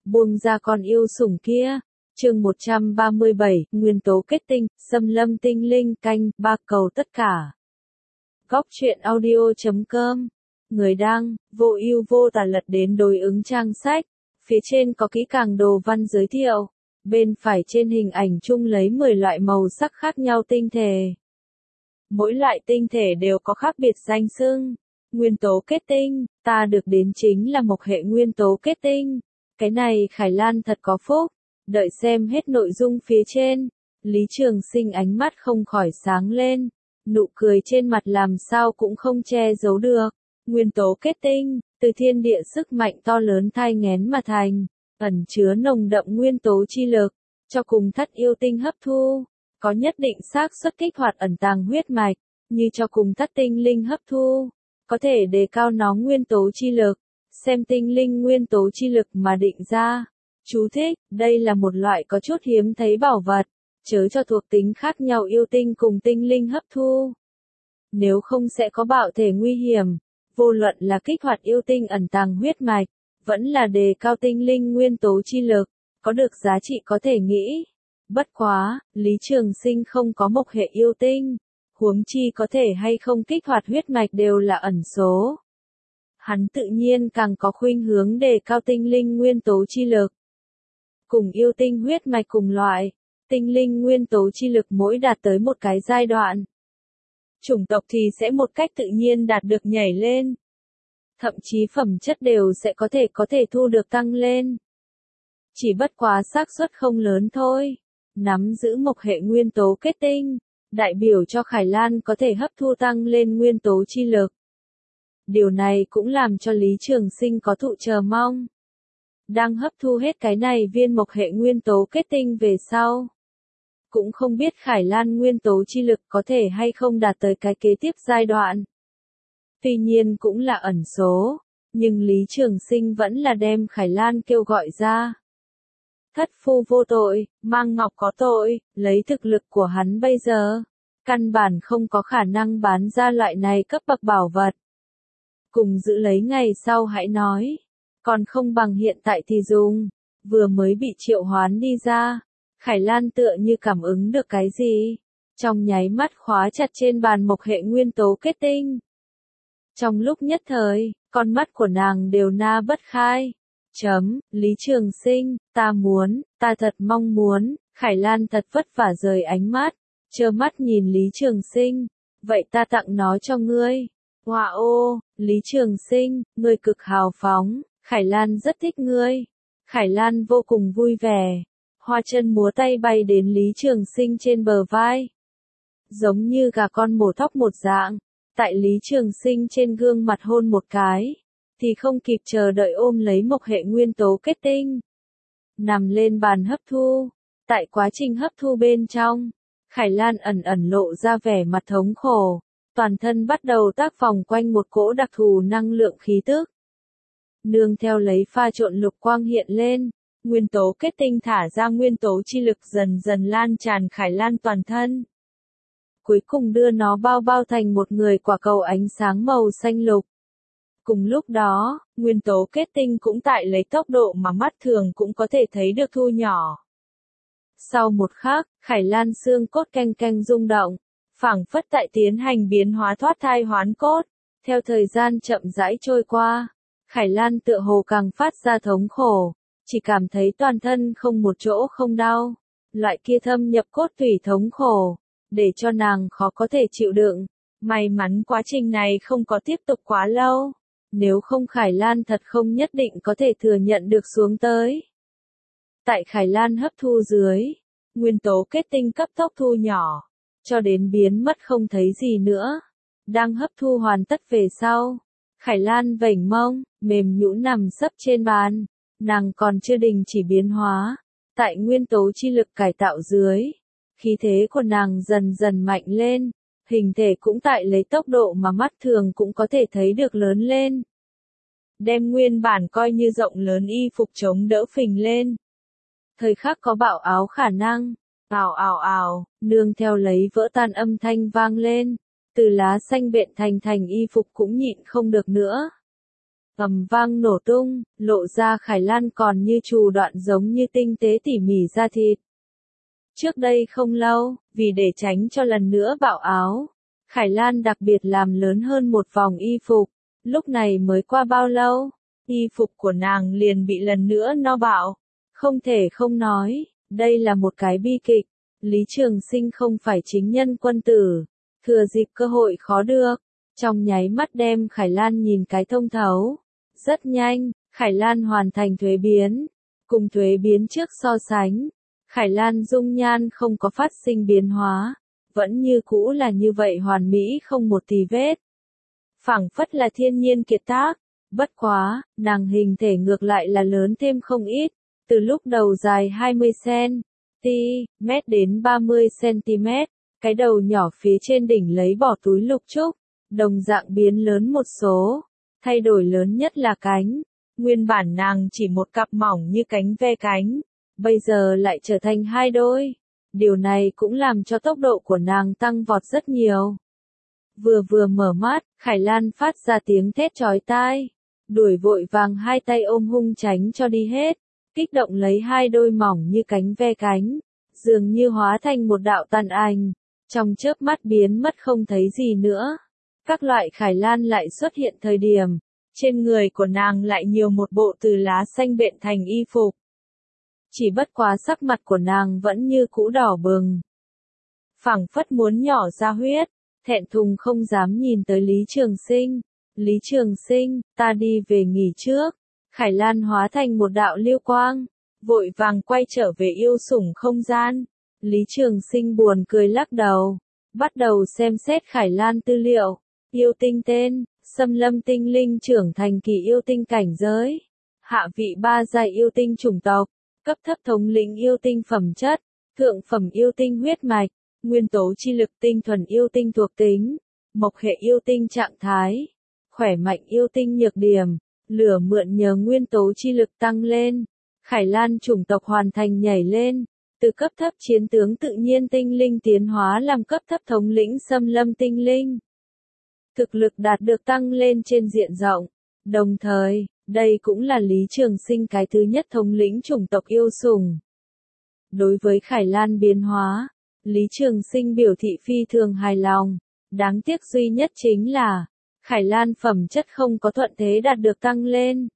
Buông ra con yêu sủng kia. Chương 137, nguyên tố kết tinh, xâm lâm tinh linh canh, ba cầu tất cả. Góc truyện audio.com. Người đăng, vô ưu vô tà lật đến đối ứng trang sách. Phía trên có kỹ càng đồ văn giới thiệu. Bên phải trên hình ảnh chung lấy 10 loại màu sắc khác nhau tinh thể. Mỗi loại tinh thể đều có khác biệt danh xưng. Nguyên tố kết tinh, ta được đến chính là một hệ nguyên tố kết tinh. Cái này Khải Lan thật có phúc. Đợi xem hết nội dung phía trên. Lý Trường Sinh ánh mắt không khỏi sáng lên. Nụ cười trên mặt làm sao cũng không che giấu được. Nguyên tố kết tinh, từ thiên địa sức mạnh to lớn thai nghén mà thành, ẩn chứa nồng đậm nguyên tố chi lực, cho cùng thất yêu tinh hấp thu, có nhất định xác suất kích hoạt ẩn tàng huyết mạch, như cho cùng thất tinh linh hấp thu, có thể đề cao nó nguyên tố chi lực, xem tinh linh nguyên tố chi lực mà định ra. Chú thích, đây là một loại có chút hiếm thấy bảo vật, chớ cho thuộc tính khác nhau yêu tinh cùng tinh linh hấp thu. Nếu không sẽ có bạo thể nguy hiểm, vô luận là kích hoạt yêu tinh ẩn tàng huyết mạch, vẫn là đề cao tinh linh nguyên tố chi lực, có được giá trị có thể nghĩ. Bất quá, Lý Trường Sinh không có mộc hệ yêu tinh, huống chi có thể hay không kích hoạt huyết mạch đều là ẩn số. Hắn tự nhiên càng có khuynh hướng đề cao tinh linh nguyên tố chi lực. Cùng yêu tinh huyết mạch cùng loại, tinh linh nguyên tố chi lực mỗi đạt tới một cái giai đoạn, chủng tộc thì sẽ một cách tự nhiên đạt được nhảy lên. Thậm chí phẩm chất đều sẽ có thể thu được tăng lên. Chỉ bất quá xác suất không lớn thôi. Nắm giữ mộc hệ nguyên tố kết tinh, đại biểu cho Khải Lan có thể hấp thu tăng lên nguyên tố chi lực. Điều này cũng làm cho Lý Trường Sinh có thụ chờ mong. Đang hấp thu hết cái này viên mộc hệ nguyên tố kết tinh về sau. Cũng không biết Khải Lan nguyên tố chi lực có thể hay không đạt tới cái kế tiếp giai đoạn. Tuy nhiên cũng là ẩn số, nhưng Lý Trường Sinh vẫn là đem Khải Lan kêu gọi ra. Thất phu vô tội, mang ngọc có tội, lấy thực lực của hắn bây giờ, căn bản không có khả năng bán ra loại này cấp bậc bảo vật. Cùng giữ lấy ngày sau hãy nói, còn không bằng hiện tại thì dùng, vừa mới bị triệu hoán đi ra. Khải Lan tựa như cảm ứng được cái gì, trong nháy mắt khóa chặt trên bàn mộc hệ nguyên tố kết tinh. Trong lúc nhất thời, con mắt của nàng đều na bất khai. Lý Trường Sinh, ta thật mong muốn, Khải Lan thật vất vả rời ánh mắt, trơ mắt nhìn Lý Trường Sinh, vậy ta tặng nó cho ngươi. Wow, Lý Trường Sinh, ngươi cực hào phóng, Khải Lan rất thích ngươi. Khải Lan vô cùng vui vẻ. Hoa chân múa tay bay đến Lý Trường Sinh trên bờ vai. Giống như gà con mổ thóc một dạng, tại Lý Trường Sinh trên gương mặt hôn một cái, thì không kịp chờ đợi ôm lấy mộc hệ nguyên tố kết tinh. Nằm lên bàn hấp thu, tại quá trình hấp thu bên trong, Khải Lan ẩn ẩn lộ ra vẻ mặt thống khổ, toàn thân bắt đầu tác vòng quanh một cỗ đặc thù năng lượng khí tức. Nương theo lấy pha trộn lục quang hiện lên. Nguyên tố kết tinh thả ra nguyên tố chi lực dần dần lan tràn Khải Lan toàn thân. Cuối cùng đưa nó bao thành một người quả cầu ánh sáng màu xanh lục. Cùng lúc đó, nguyên tố kết tinh cũng tại lấy tốc độ mà mắt thường cũng có thể thấy được thu nhỏ. Sau một khắc, Khải Lan xương cốt canh rung động, phảng phất tại tiến hành biến hóa thoát thai hoán cốt. Theo thời gian chậm rãi trôi qua, Khải Lan tựa hồ càng phát ra thống khổ. Chỉ cảm thấy toàn thân không một chỗ không đau, loại kia thâm nhập cốt tủy thống khổ, để cho nàng khó có thể chịu đựng. May mắn quá trình này không có tiếp tục quá lâu, nếu không Khải Lan thật không nhất định có thể thừa nhận được xuống tới. Tại Khải Lan hấp thu dưới, nguyên tố kết tinh cấp tốc thu nhỏ, cho đến biến mất không thấy gì nữa. Đang hấp thu hoàn tất về sau, Khải Lan vểnh mông, mềm nhũn nằm sấp trên bàn. Nàng còn chưa đình chỉ biến hóa, tại nguyên tố chi lực cải tạo dưới, khí thế của nàng dần dần mạnh lên, hình thể cũng tại lấy tốc độ mà mắt thường cũng có thể thấy được lớn lên. Đem nguyên bản coi như rộng lớn y phục chống đỡ phình lên. Thời khắc có bạo áo khả năng, ào, nương theo lấy vỡ tan âm thanh vang lên, từ lá xanh bện thành y phục cũng nhịn không được nữa. ầm vang nổ tung, lộ ra Khải Lan còn như trù đoạn giống như tinh tế tỉ mỉ da thịt. Trước đây không lâu, vì để tránh cho lần nữa bạo áo, Khải Lan đặc biệt làm lớn hơn một vòng y phục. Lúc này mới qua bao lâu, y phục của nàng liền bị lần nữa no bạo. Không thể không nói, đây là một cái bi kịch. Lý Trường Sinh không phải chính nhân quân tử, thừa dịp cơ hội khó được, trong nháy mắt đem Khải Lan nhìn cái thông thấu. Rất nhanh, Khải Lan hoàn thành thuế biến. Cùng thuế biến trước so sánh, Khải Lan dung nhan không có phát sinh biến hóa, vẫn như cũ là như vậy hoàn mỹ không một tì vết. Phảng phất là thiên nhiên kiệt tác, bất quá, nàng hình thể ngược lại là lớn thêm không ít, từ lúc đầu dài 20cm đến 30cm, cái đầu nhỏ phía trên đỉnh lấy bỏ túi lục trúc, đồng dạng biến lớn một số, thay đổi lớn nhất là cánh, nguyên bản nàng chỉ một cặp mỏng như cánh ve cánh, bây giờ lại trở thành hai đôi, điều này cũng làm cho tốc độ của nàng tăng vọt rất nhiều. Vừa mở mắt, Khải Lan phát ra tiếng thét chói tai, đuổi vội vàng hai tay ôm hung tránh cho đi hết, kích động lấy hai đôi mỏng như cánh ve cánh, dường như hóa thành một đạo tàn ảnh, trong chớp mắt biến mất không thấy gì nữa. Các loại Khải Lan lại xuất hiện thời điểm, trên người của nàng lại nhiều một bộ từ lá xanh bện thành y phục. Chỉ bất quá sắc mặt của nàng vẫn như cũ đỏ bừng, phảng phất muốn nhỏ ra huyết, thẹn thùng không dám nhìn tới Lý Trường Sinh. Lý Trường Sinh, ta đi về nghỉ trước. Khải Lan hóa thành một đạo lưu quang, vội vàng quay trở về yêu sủng không gian. Lý Trường Sinh buồn cười lắc đầu, bắt đầu xem xét Khải Lan tư liệu. Yêu tinh tên, Xâm Lâm tinh linh trưởng thành kỳ yêu tinh cảnh giới. Hạ vị 3 giai yêu tinh chủng tộc, cấp thấp thống lĩnh yêu tinh phẩm chất, thượng phẩm yêu tinh huyết mạch, nguyên tố chi lực tinh thuần yêu tinh thuộc tính, mộc hệ yêu tinh trạng thái, khỏe mạnh yêu tinh nhược điểm, lửa mượn nhờ nguyên tố chi lực tăng lên. Khải Lan chủng tộc hoàn thành nhảy lên, từ cấp thấp chiến tướng tự nhiên tinh linh tiến hóa làm cấp thấp thống lĩnh xâm lâm tinh linh. Thực lực đạt được tăng lên trên diện rộng, đồng thời, đây cũng là Lý Trường Sinh cái thứ nhất thống lĩnh chủng tộc yêu sủng. Đối với Khải Lan biến hóa, Lý Trường Sinh biểu thị phi thường hài lòng, đáng tiếc duy nhất chính là, Khải Lan phẩm chất không có thuận thế đạt được tăng lên.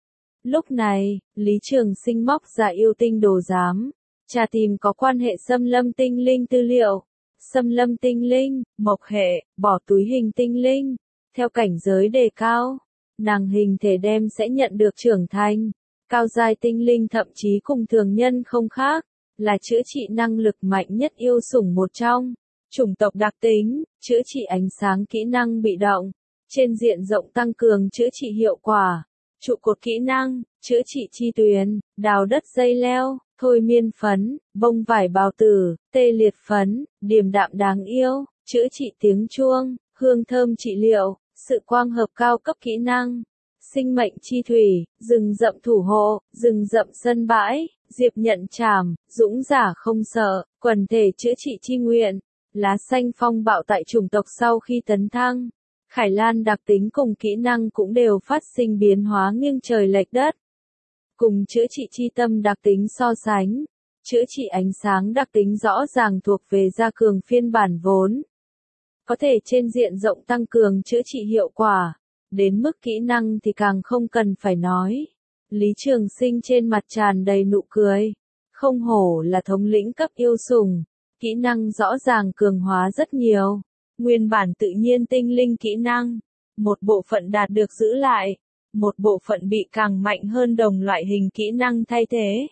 Lúc này, Lý Trường Sinh móc ra yêu tinh đồ giám, tra tìm có quan hệ xâm lâm tinh linh tư liệu. Xâm lâm tinh linh, mộc hệ, bỏ túi hình tinh linh. Theo cảnh giới đề cao, nàng hình thể đem sẽ nhận được trưởng thành. Cao giai tinh linh thậm chí cùng thường nhân không khác, là chữa trị năng lực mạnh nhất yêu sủng một trong. Chủng tộc đặc tính, chữa trị ánh sáng kỹ năng bị động. Trên diện rộng tăng cường chữa trị hiệu quả. Trụ cột kỹ năng, chữa trị chi tuyến, đào đất dây leo, thôi miên phấn, bông vải bào tử, tê liệt phấn, điềm đạm đáng yêu, chữa trị tiếng chuông, hương thơm trị liệu, sự quang hợp cao cấp kỹ năng, sinh mệnh chi thủy, rừng rậm thủ hộ, rừng rậm sân bãi, diệp nhận trảm, dũng giả không sợ, quần thể chữa trị chi nguyện, lá xanh phong bạo tại chủng tộc sau khi tấn thăng. Khải Lan đặc tính cùng kỹ năng cũng đều phát sinh biến hóa nghiêng trời lệch đất. Cùng chữa trị chi tâm đặc tính so sánh, chữa trị ánh sáng đặc tính rõ ràng thuộc về gia cường phiên bản vốn. Có thể trên diện rộng tăng cường chữa trị hiệu quả, đến mức kỹ năng thì càng không cần phải nói. Lý Trường Sinh trên mặt tràn đầy nụ cười, không hổ là thống lĩnh cấp yêu sủng, kỹ năng rõ ràng cường hóa rất nhiều. Nguyên bản tự nhiên tinh linh kỹ năng, một bộ phận đạt được giữ lại, một bộ phận bị càng mạnh hơn đồng loại hình kỹ năng thay thế.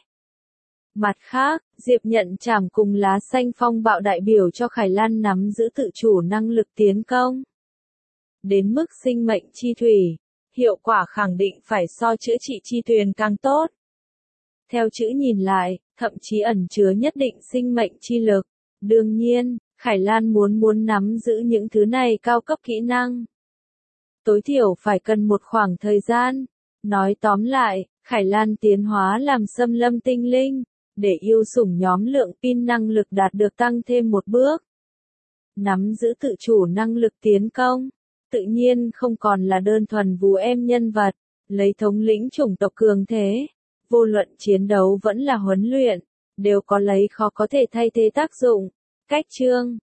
Mặt khác, diệp nhận trảm cùng lá xanh phong bạo đại biểu cho Khải Lan nắm giữ tự chủ năng lực tiến công. Đến mức sinh mệnh chi thủy, hiệu quả khẳng định phải so chữa trị chi tuyền càng tốt. Theo chữ nhìn lại, thậm chí ẩn chứa nhất định sinh mệnh chi lực. Đương nhiên, Khải Lan muốn nắm giữ những thứ này cao cấp kỹ năng. Tối thiểu phải cần một khoảng thời gian. Nói tóm lại, Khải Lan tiến hóa làm xâm lâm tinh linh, để yêu sủng nhóm lượng pin năng lực đạt được tăng thêm một bước. Nắm giữ tự chủ năng lực tiến công, tự nhiên không còn là đơn thuần vú em nhân vật, Lấy thống lĩnh chủng tộc cường thế, vô luận chiến đấu vẫn là huấn luyện, đều có lấy khó có thể thay thế tác dụng. Cách chương